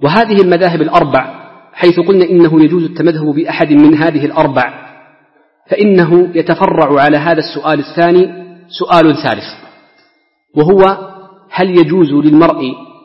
وهذه المذاهب الأربع حيث قلنا إنه يجوز التمذهب بأحد من هذه الأربع، فإنه يتفرع على هذا السؤال الثاني سؤال ثالث، وهو هل يجوز للمرء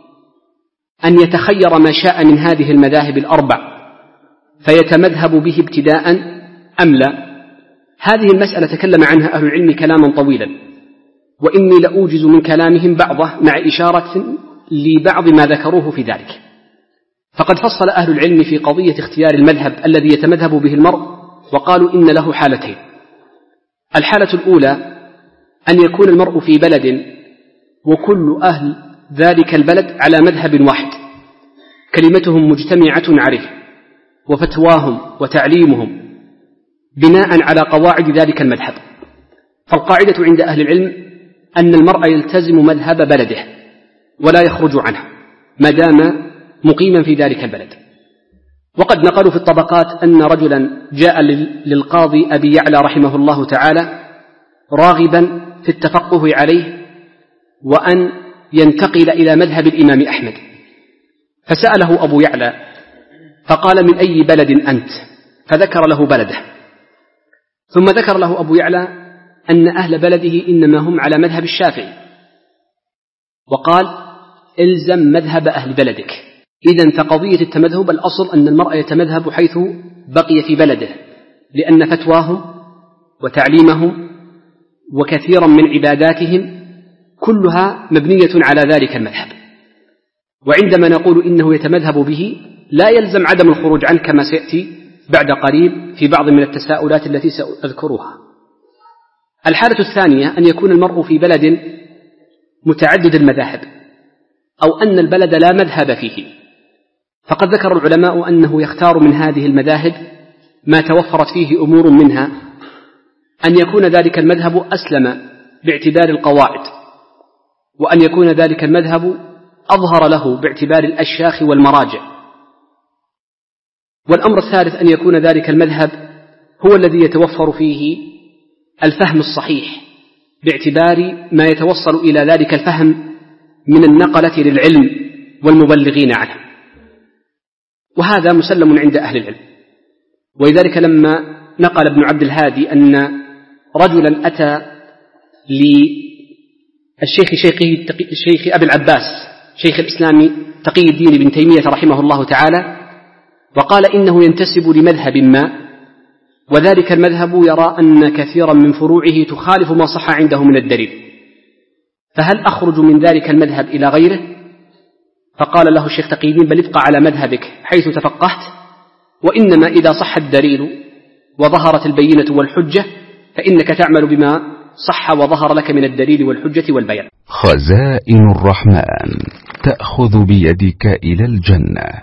أن يتخير ما شاء من هذه المذاهب الأربع فيتمذهب به ابتداء أم لا؟ هذه المسألة تكلم عنها أهل العلم كلاما طويلا، وإني لأوجز من كلامهم بعضه مع إشارة لبعض ما ذكروه في ذلك. فقد فصل أهل العلم في قضية اختيار المذهب الذي يتمذهب به المرء، وقالوا إن له حالتين. الحالة الأولى أن يكون المرء في بلد وكل أهل ذلك البلد على مذهب واحد، كلمتهم مجتمعة عليه، وفتواهم وتعليمهم بناء على قواعد ذلك المذهب. فالقاعدة عند أهل العلم أن المرء يلتزم مذهب بلده ولا يخرج عنه ما دام مقيما في ذلك البلد. وقد نقلوا في الطبقات أن رجلا جاء للقاضي أبي يعلى رحمه الله تعالى راغبا في التفقه عليه وأن ينتقل إلى مذهب الإمام أحمد، فسأله أبو يعلى فقال: من أي بلد أنت؟ فذكر له بلده، ثم ذكر له أبو يعلى أن أهل بلده إنما هم على مذهب الشافعي، وقال: إلزم مذهب أهل بلدك. إذن فقضية التمذهب الأصل أن المرء يتمذهب حيث بقي في بلده، لأن فتواهم وتعليمهم وكثيرا من عباداتهم كلها مبنية على ذلك المذهب. وعندما نقول إنه يتمذهب به لا يلزم عدم الخروج عنه كما سيأتي بعد قريب في بعض من التساؤلات التي سأذكرها. الحالة الثانية أن يكون المرء في بلد متعدد المذاهب، أو أن البلد لا مذهب فيه، فقد ذكر العلماء أنه يختار من هذه المذاهب ما توفرت فيه أمور، منها أن يكون ذلك المذهب أسلم باعتبار القواعد، وأن يكون ذلك المذهب أظهر له باعتبار الأشياخ والمراجع. والأمر الثالث أن يكون ذلك المذهب هو الذي يتوفر فيه الفهم الصحيح باعتبار ما يتوصل إلى ذلك الفهم من النقلة للعلم والمبلغين عنه، وهذا مسلم عند أهل العلم. ولذلك لما نقل ابن عبد الهادي أن رجلا أتى للشيخ أبي العباس شيخ الإسلام تقي الدين بن تيمية رحمه الله تعالى، وقال إنه ينتسب لمذهب ما، وذلك المذهب يرى أن كثيرا من فروعه تخالف ما صح عنده من الدليل، فهل أخرج من ذلك المذهب إلى غيره؟ فقال له الشيخ تقي الدين: بل ابقى على مذهبك حيث تفقهت، وإنما إذا صح الدليل وظهرت البينة والحجة فإنك تعمل بما صح وظهر لك من الدليل والحجة والبيان. خزائن الرحمن تأخذ بيدك إلى الجنة.